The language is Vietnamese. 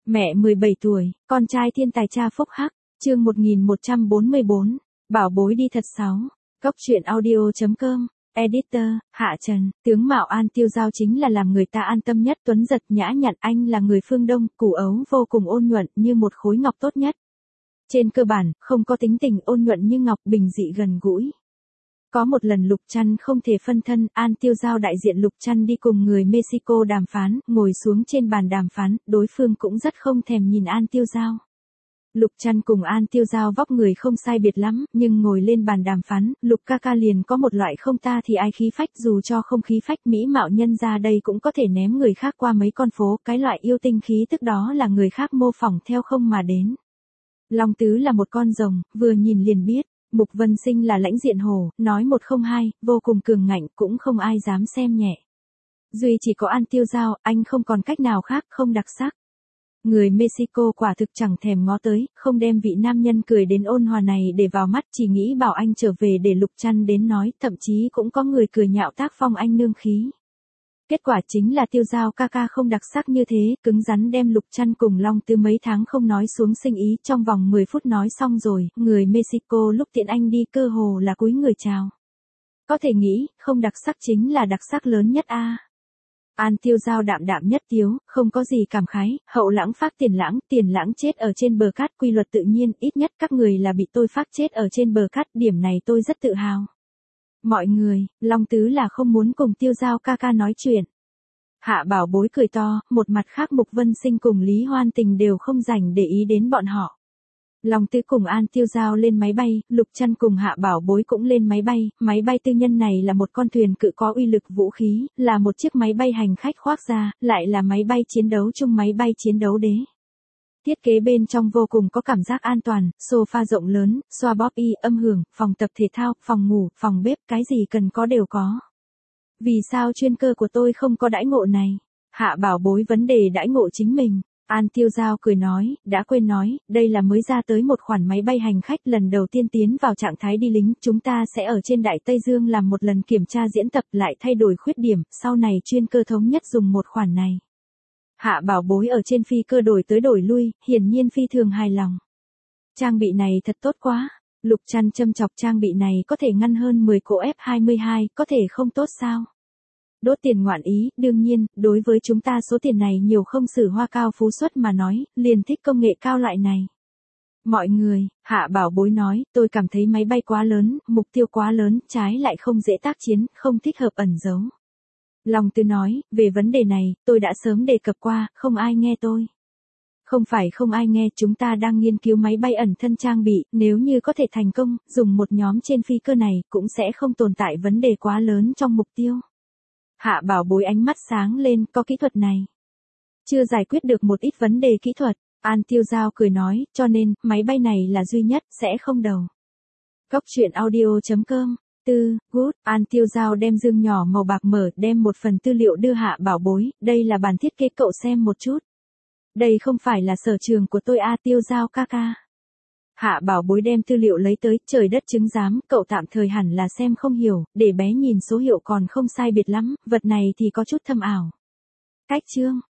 Mẹ 17 tuổi, con trai thiên tài cha phúc hắc, chương 1144, bảo bối đi thật sáu. Góc truyện audio.com, editor, Hạ Trần, tướng mạo An Tiêu Giao chính là làm người ta an tâm nhất, tuấn giật nhã nhặn, anh là người phương Đông, củ ấu vô cùng ôn nhuận như một khối ngọc tốt nhất. Trên cơ bản, không có tính tình ôn nhuận như ngọc, bình dị gần gũi. Có một lần Lục Trăn không thể phân thân, An Tiêu Giao đại diện Lục Trăn đi cùng người Mexico đàm phán, ngồi xuống trên bàn đàm phán, đối phương cũng rất không thèm nhìn An Tiêu Giao. Lục Trăn cùng An Tiêu Giao vóc người không sai biệt lắm, nhưng ngồi lên bàn đàm phán, Lục ca ca liền có một loại không ta thì ai khí phách, dù cho không khí phách mỹ mạo nhân ra đây cũng có thể ném người khác qua mấy con phố, cái loại yêu tinh khí tức đó là người khác mô phỏng theo không mà đến. Long Tứ là một con rồng, vừa nhìn liền biết. Mục Vân Sinh là lãnh diện hổ, nói một không hai, vô cùng cường ngạnh, cũng không ai dám xem nhẹ. Duy chỉ có An Tiêu Giao, anh không còn cách nào khác, không đặc sắc. Người Mexico quả thực chẳng thèm ngó tới, không đem vị nam nhân cười đến ôn hòa này để vào mắt, chỉ nghĩ bảo anh trở về để Lục Trăn đến nói, thậm chí cũng có người cười nhạo tác phong anh nương khí. Kết quả chính là Tiêu Giao ca ca không đặc sắc như thế, cứng rắn đem Lục Trăn cùng Long Tứ mấy tháng không nói xuống sinh ý, trong vòng 10 phút nói xong rồi, người Mexico lúc tiễn anh đi cơ hồ là cúi người chào. Có thể nghĩ, không đặc sắc chính là đặc sắc lớn nhất a. An Tiêu Giao đạm đạm nhất tiếu, không có gì cảm khái, hậu lãng phác tiền lãng chết ở trên bờ cát, quy luật tự nhiên, ít nhất các người là bị tôi phác chết ở trên bờ cát, điểm này tôi rất tự hào. Mọi người, Long Tứ là không muốn cùng Tiêu Giao ca ca nói chuyện. Hạ Bảo Bối cười to, một mặt khác Mục Vân Sinh cùng Lý Hoan Tình đều không rảnh để ý đến bọn họ. Long Tứ cùng An Tiêu Giao lên máy bay, Lục Trăn cùng Hạ Bảo Bối cũng lên máy bay tư nhân này là một con thuyền cự có uy lực vũ khí, là một chiếc máy bay hành khách khoác da, lại là máy bay chiến đấu chung máy bay chiến đấu đế. Thiết kế bên trong vô cùng có cảm giác an toàn, sofa rộng lớn, xoa bóp y, âm hưởng, phòng tập thể thao, phòng ngủ, phòng bếp, cái gì cần có đều có. Vì sao chuyên cơ của tôi không có đãi ngộ này? Hạ Bảo Bối vấn đề đãi ngộ chính mình. An Tiêu Giao cười nói, đã quên nói, đây là mới ra tới một khoản máy bay hành khách lần đầu tiên tiến vào trạng thái đi lính, chúng ta sẽ ở trên Đại Tây Dương làm một lần kiểm tra diễn tập lại thay đổi khuyết điểm, sau này chuyên cơ thống nhất dùng một khoản này. Hạ Bảo Bối ở trên phi cơ đổi tới đổi lui, hiển nhiên phi thường hài lòng. Trang bị này thật tốt quá. Lục Trăn châm chọc trang bị này có thể ngăn hơn 10 cỗ F-22, có thể không tốt sao? Đốt tiền ngoạn ý, đương nhiên, đối với chúng ta số tiền này nhiều không xử hoa cao phú xuất mà nói, liền thích công nghệ cao loại này. Mọi người, Hạ Bảo Bối nói, tôi cảm thấy máy bay quá lớn, mục tiêu quá lớn, trái lại không dễ tác chiến, không thích hợp ẩn giấu. Long Tứ nói, về vấn đề này, tôi đã sớm đề cập qua, không ai nghe tôi. Không phải không ai nghe, chúng ta đang nghiên cứu máy bay ẩn thân trang bị, nếu như có thể thành công, dùng một nhóm trên phi cơ này, cũng sẽ không tồn tại vấn đề quá lớn trong mục tiêu. Hạ Bảo Bối ánh mắt sáng lên, có kỹ thuật này. Chưa giải quyết được một ít vấn đề kỹ thuật, An Tiêu Giao cười nói, cho nên, máy bay này là duy nhất, sẽ không đầu. Góc truyện audio.com, good, An Tiêu Giao đem dương nhỏ màu bạc mở, đem một phần tư liệu đưa Hạ Bảo Bối, đây là bản thiết kế cậu xem một chút. Đây không phải là sở trường của tôi Tiêu Giao ca ca. Hạ Bảo Bối đem tư liệu lấy tới, trời đất chứng giám, cậu tạm thời hẳn là xem không hiểu, để bé nhìn số hiệu còn không sai biệt lắm, vật này thì có chút thâm ảo. Cách chương,